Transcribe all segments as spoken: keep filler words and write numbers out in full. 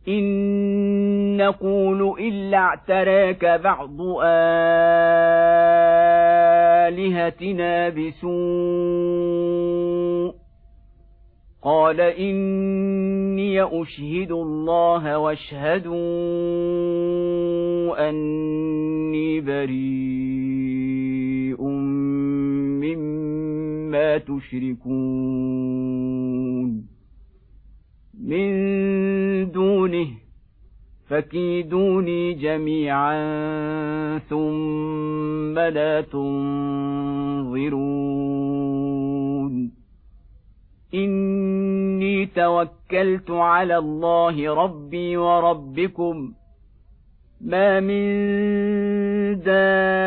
إن نقول إلا اعتراك بعض آلهتنا بسوء قال إني أشهد الله واشهدوا أني بريء مما تشركون من دونه فكيدوني جميعا ثم لا تنظرون إني توكلت على الله ربي وربكم ما من دابة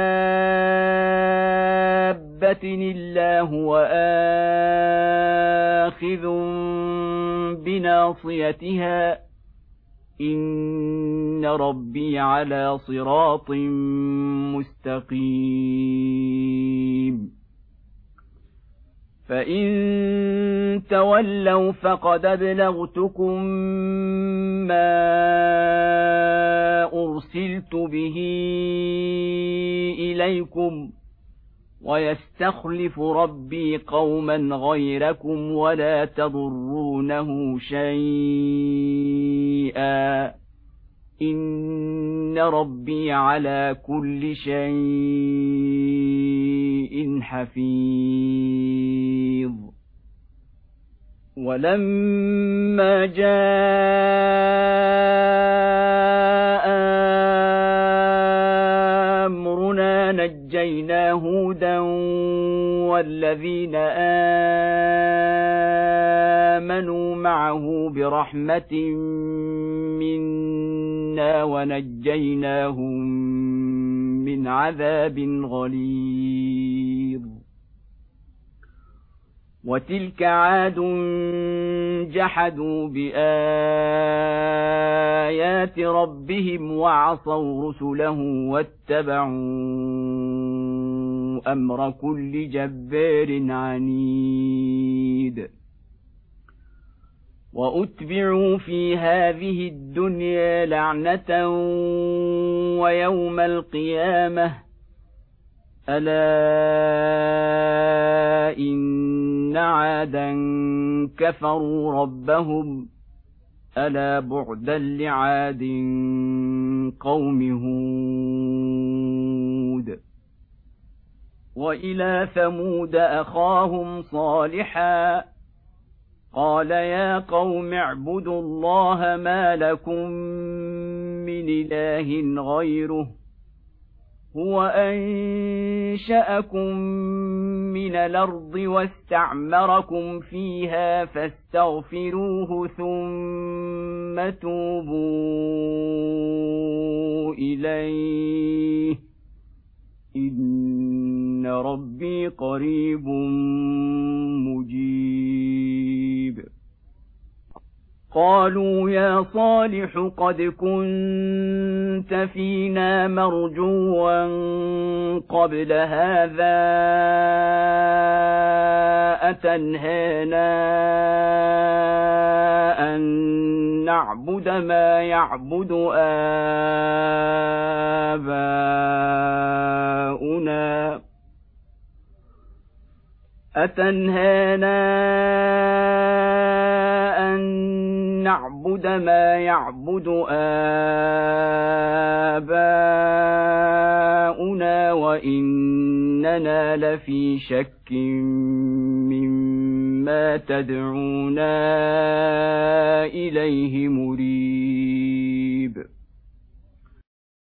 إلا هو آخذ بناصيتها إن ربي على صراط مستقيم فإن تولوا فقد أبلغتكم ما أرسلت به إليكم ويستخلف ربي قوما غيركم ولا تضرونه شيئا إن ربي على كل شيء حفيظ ولما جاء أمرنا نجينا هودا والذين آمنوا معه برحمة منا ونجيناهم من عذاب غليظ وتلك عاد جحدوا بآيات ربهم وعصوا رسله واتبعوا أمر كل جبار عنيد وأتبعوا في هذه الدنيا لعنة ويوم القيامة ألا إن عادا كفروا ربهم ألا بعدا لعاد قوم هود وإلى ثمود أخاهم صالحا قال يا قوم اعبدوا الله ما لكم من إله غيره هو أنشأكم من الأرض واستعمركم فيها فاستغفروه ثم توبوا إليه إن ربي قريب مجيب قالوا يا صالح قد كنت فينا مرجوا قبل هذا أتنهانا أن نعبد ما يعبد آباؤنا أتنهانا أن نعبد ما يعبد آباؤنا وإننا لفي شك مما تدعونا إليه مريب